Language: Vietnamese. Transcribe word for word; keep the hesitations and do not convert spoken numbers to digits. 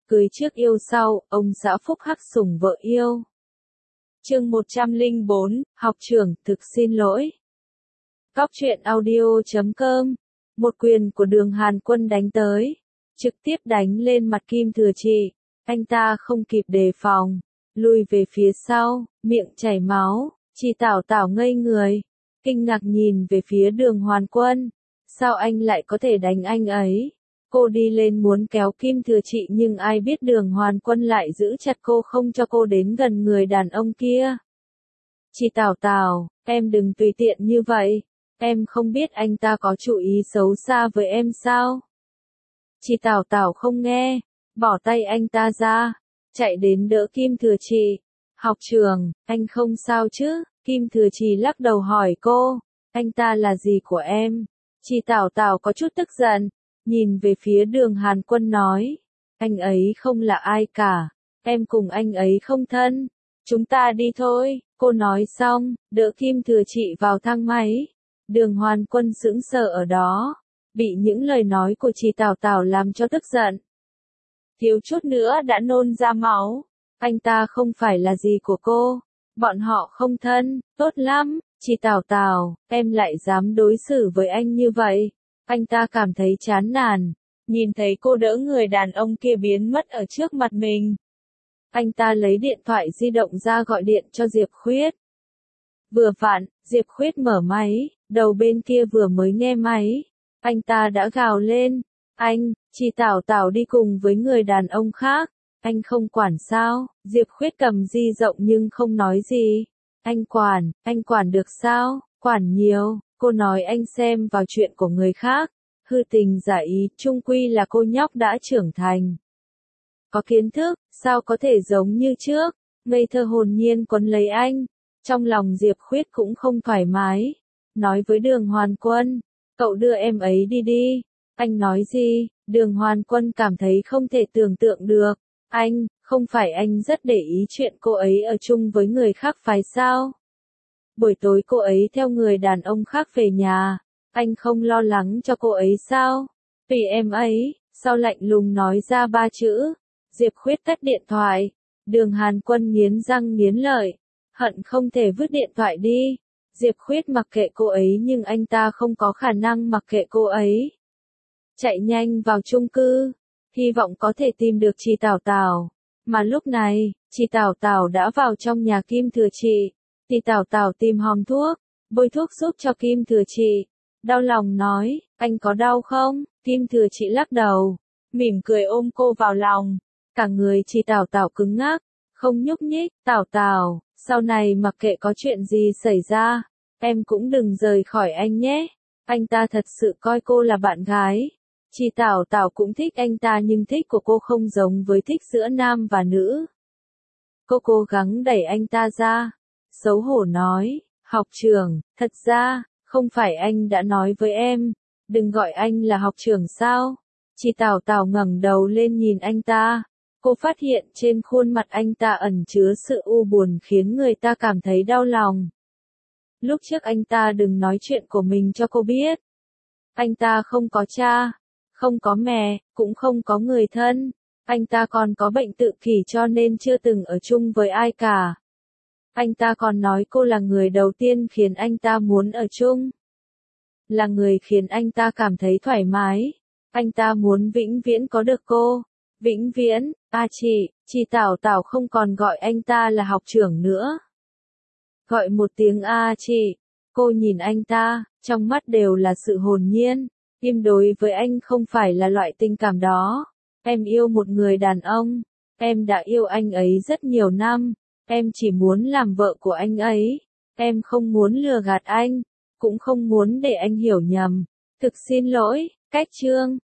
Cưới trước yêu sau, ông xã phúc hắc sủng vợ yêu. Chương một trăm lẻ bốn, học trưởng, thực xin lỗi. Cóc truyện audio chấm com. Một quyền của Đường Hàn Quân đánh tới, trực tiếp đánh lên mặt Kim Thừa Trị. Anh ta không kịp đề phòng, lùi về phía sau, miệng chảy máu. Chỉ Tảo Tảo ngây người, kinh ngạc nhìn về phía Đường Hàn Quân. Sao anh lại có thể đánh anh ấy? Cô đi lên muốn kéo Kim Thừa Trị nhưng ai biết Đường Hàn Quân lại giữ chặt cô không cho cô đến gần người đàn ông kia. Chỉ Tảo Tảo, em đừng tùy tiện như vậy. Em không biết anh ta có chủ ý xấu xa với em sao? Chỉ Tảo Tảo không nghe, bỏ tay anh ta ra, chạy đến đỡ Kim Thừa Trị. Học trưởng, anh không sao chứ? Kim Thừa Trị lắc đầu hỏi cô, anh ta là gì của em? Chỉ Tảo Tảo có chút tức giận, nhìn về phía Đường Hàn Quân nói, anh ấy không là ai cả, em cùng anh ấy không thân, chúng ta đi thôi. Cô nói xong, đỡ Kim Thừa Trị vào thang máy. Đường Hàn Quân sững sờ ở đó, bị những lời nói của Chỉ Tảo Tảo làm cho tức giận. Thiếu chút nữa đã nôn ra máu, anh ta không phải là gì của cô, bọn họ không thân, tốt lắm. Chỉ Tảo Tảo, em lại dám đối xử với anh như vậy. Anh ta cảm thấy chán nản, nhìn thấy cô đỡ người đàn ông kia biến mất ở trước mặt mình. Anh ta lấy điện thoại di động ra gọi điện cho Diệp Khuyết. Vừa vặn, Diệp Khuyết mở máy, đầu bên kia vừa mới nghe máy. Anh ta đã gào lên, anh, Chỉ Tảo Tảo đi cùng với người đàn ông khác, anh không quản sao? Diệp Khuyết cầm di rộng nhưng không nói gì. Anh quản, anh quản được sao? Quản nhiều, cô nói anh xem vào chuyện của người khác, hư tình giả ý, chung quy là cô nhóc đã trưởng thành. Có kiến thức, sao có thể giống như trước, ngây thơ hồn nhiên quấn lấy anh. Trong lòng Diệp Khuyết cũng không thoải mái, nói với Đường Hàn Quân, cậu đưa em ấy đi đi. Anh nói gì? Đường Hàn Quân cảm thấy không thể tưởng tượng được. Anh, không phải anh rất để ý chuyện cô ấy ở chung với người khác phải sao? Buổi tối cô ấy theo người đàn ông khác về nhà, anh không lo lắng cho cô ấy sao? Vì em ấy, sau lạnh lùng nói ra ba chữ. Diệp Khuyết tắt điện thoại. Đường Hàn Quân nghiến răng nghiến lợi, hận không thể vứt điện thoại đi. Diệp Khuyết mặc kệ cô ấy nhưng anh ta không có khả năng mặc kệ cô ấy. Chạy nhanh vào chung cư, hy vọng có thể tìm được Chỉ Tảo Tảo. Mà lúc này, Chỉ Tảo Tảo đã vào trong nhà Kim Thừa Trị. Chỉ Tảo Tảo tìm hòm thuốc, bôi thuốc giúp cho Kim Thừa Trị. Đau lòng nói, anh có đau không? Kim Thừa Trị lắc đầu, mỉm cười ôm cô vào lòng. Cả người Chỉ Tảo Tảo cứng ngắc, không nhúc nhích. Tảo Tảo, sau này mặc kệ có chuyện gì xảy ra, em cũng đừng rời khỏi anh nhé. Anh ta thật sự coi cô là bạn gái. Chỉ Tảo Tảo cũng thích anh ta nhưng thích của cô không giống với thích giữa nam và nữ. Cô cố gắng đẩy anh ta ra, xấu hổ nói, học trưởng, thật ra, không phải anh đã nói với em, đừng gọi anh là học trưởng sao? Chỉ Tảo Tảo ngẩng đầu lên nhìn anh ta, cô phát hiện trên khuôn mặt anh ta ẩn chứa sự u buồn khiến người ta cảm thấy đau lòng. Lúc trước anh ta đừng nói chuyện của mình cho cô biết. Anh ta không có cha, không có mẹ, cũng không có người thân. Anh ta còn có bệnh tự kỷ cho nên chưa từng ở chung với ai cả. Anh ta còn nói cô là người đầu tiên khiến anh ta muốn ở chung. Là người khiến anh ta cảm thấy thoải mái. Anh ta muốn vĩnh viễn có được cô. Vĩnh viễn, à chị, Chỉ Tảo Tảo không còn gọi anh ta là học trưởng nữa. Gọi một tiếng a chị. Cô nhìn anh ta, trong mắt đều là sự hồn nhiên. Em đối với anh không phải là loại tình cảm đó. Em yêu một người đàn ông. Em đã yêu anh ấy rất nhiều năm. Em chỉ muốn làm vợ của anh ấy. Em không muốn lừa gạt anh. Cũng không muốn để anh hiểu nhầm. Thực xin lỗi. Cách chương.